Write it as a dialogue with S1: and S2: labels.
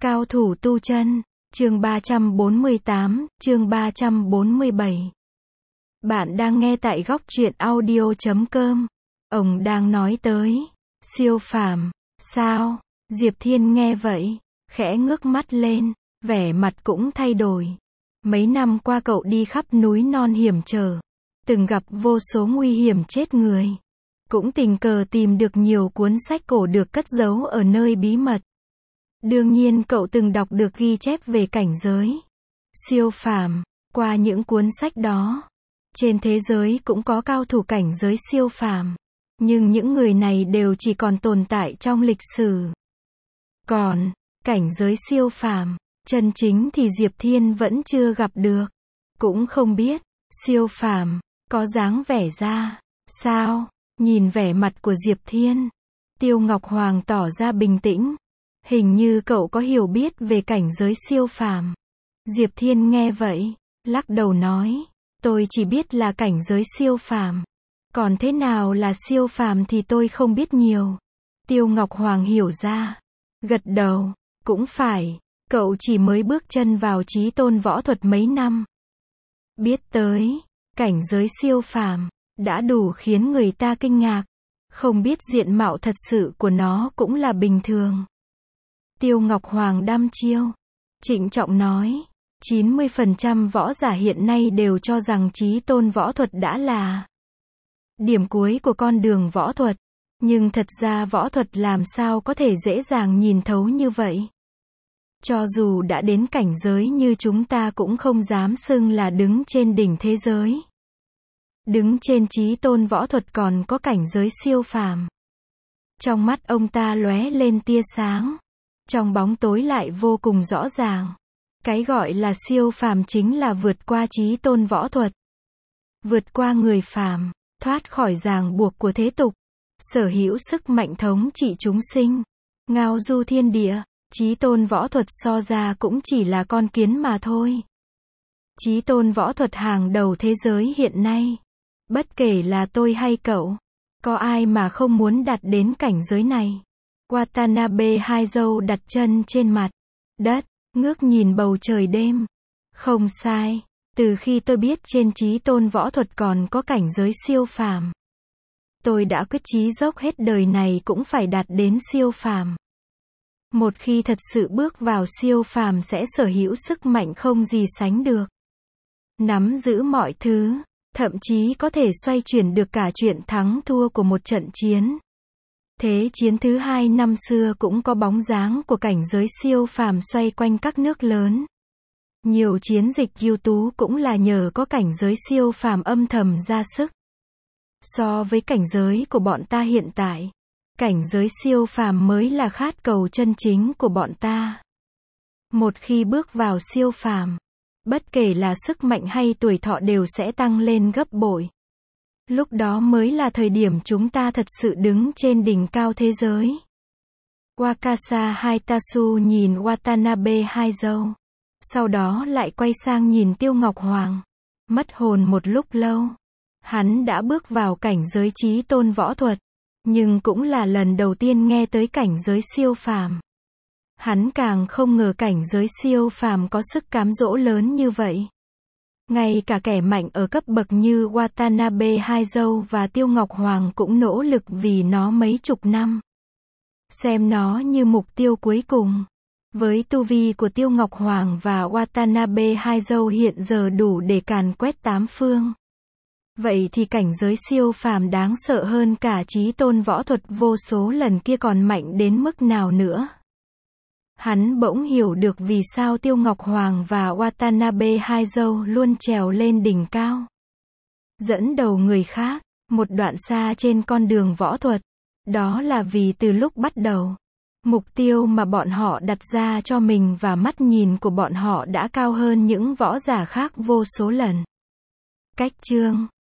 S1: Cao thủ tu chân, chương 348, chương 347. Bạn đang nghe tại góc truyện audio.com. Ông đang nói tới siêu phàm, sao? Diệp Thiên nghe vậy, khẽ ngước mắt lên, vẻ mặt cũng thay đổi. Mấy năm qua cậu đi khắp núi non hiểm trở, từng gặp vô số nguy hiểm chết người. Cũng tình cờ tìm được nhiều cuốn sách cổ được cất giấu ở nơi bí mật. Đương nhiên cậu từng đọc được ghi chép về cảnh giới siêu phàm. Qua những cuốn sách đó, trên thế giới cũng có cao thủ cảnh giới siêu phàm. Nhưng những người này đều chỉ còn tồn tại trong lịch sử. Còn, cảnh giới siêu phàm, chân chính thì Diệp Thiên vẫn chưa gặp được. Cũng không biết, siêu phàm, có dáng vẻ ra sao? Nhìn vẻ mặt của Diệp Thiên, Tiêu Ngọc Hoàng tỏ ra bình tĩnh. Hình như cậu có hiểu biết về cảnh giới siêu phàm. Diệp Thiên nghe vậy, lắc đầu nói, tôi chỉ biết là cảnh giới siêu phàm. Còn thế nào là siêu phàm thì tôi không biết nhiều. Tiêu Ngọc Hoàng hiểu ra, gật đầu, cũng phải, cậu chỉ mới bước chân vào chí tôn võ thuật mấy năm. Biết tới cảnh giới siêu phàm đã đủ khiến người ta kinh ngạc. Không biết diện mạo thật sự của nó cũng là bình thường. Tiêu Ngọc Hoàng đăm chiêu, trịnh trọng nói, 90% võ giả hiện nay đều cho rằng chí tôn võ thuật đã là điểm cuối của con đường võ thuật. Nhưng thật ra võ thuật làm sao có thể dễ dàng nhìn thấu như vậy. Cho dù đã đến cảnh giới như chúng ta cũng không dám xưng là đứng trên đỉnh thế giới. Đứng trên chí tôn võ thuật còn có cảnh giới siêu phàm. Trong mắt ông ta lóe lên tia sáng. Trong bóng tối lại vô cùng rõ ràng. Cái gọi là siêu phàm chính là vượt qua chí tôn võ thuật. Vượt qua người phàm, thoát khỏi ràng buộc của thế tục. Sở hữu sức mạnh thống trị chúng sinh. Ngao du thiên địa, chí tôn võ thuật so ra cũng chỉ là con kiến mà thôi. Chí tôn võ thuật hàng đầu thế giới hiện nay. Bất kể là tôi hay cậu, có ai mà không muốn đạt đến cảnh giới này. Watanabe hai dâu đặt chân trên mặt đất, ngước nhìn bầu trời đêm. Không sai, từ khi tôi biết trên chí tôn võ thuật còn có cảnh giới siêu phàm, tôi đã quyết chí dốc hết đời này cũng phải đạt đến siêu phàm. Một khi thật sự bước vào siêu phàm sẽ sở hữu sức mạnh không gì sánh được. Nắm giữ mọi thứ, thậm chí có thể xoay chuyển được cả chuyện thắng thua của một trận chiến. Thế chiến thứ hai năm xưa cũng có bóng dáng của cảnh giới siêu phàm xoay quanh các nước lớn. Nhiều chiến dịch ưu tú cũng là nhờ có cảnh giới siêu phàm âm thầm ra sức. So với cảnh giới của bọn ta hiện tại, cảnh giới siêu phàm mới là khát cầu chân chính của bọn ta. Một khi bước vào siêu phàm, bất kể là sức mạnh hay tuổi thọ đều sẽ tăng lên gấp bội. Lúc đó mới là thời điểm chúng ta thật sự đứng trên đỉnh cao thế giới. Wakasa Haitasu nhìn Watanabe hai dâu. Sau đó lại quay sang nhìn Tiêu Ngọc Hoàng. Mất hồn một lúc lâu. Hắn đã bước vào cảnh giới chí tôn võ thuật. Nhưng cũng là lần đầu tiên nghe tới cảnh giới siêu phàm. Hắn càng không ngờ cảnh giới siêu phàm có sức cám dỗ lớn như vậy. Ngay cả kẻ mạnh ở cấp bậc như Watanabe hai dâu và Tiêu Ngọc Hoàng cũng nỗ lực vì nó mấy chục năm. Xem nó như mục tiêu cuối cùng. Với tu vi của Tiêu Ngọc Hoàng và Watanabe hai dâu hiện giờ đủ để càn quét tám phương. Vậy thì cảnh giới siêu phàm đáng sợ hơn cả chí tôn võ thuật vô số lần kia còn mạnh đến mức nào nữa. Hắn bỗng hiểu được vì sao Tiêu Ngọc Hoàng và Watanabe hai dâu luôn trèo lên đỉnh cao. Dẫn đầu người khác, một đoạn xa trên con đường võ thuật. Đó là vì từ lúc bắt đầu, mục tiêu mà bọn họ đặt ra cho mình và mắt nhìn của bọn họ đã cao hơn những võ giả khác vô số lần. Cách chương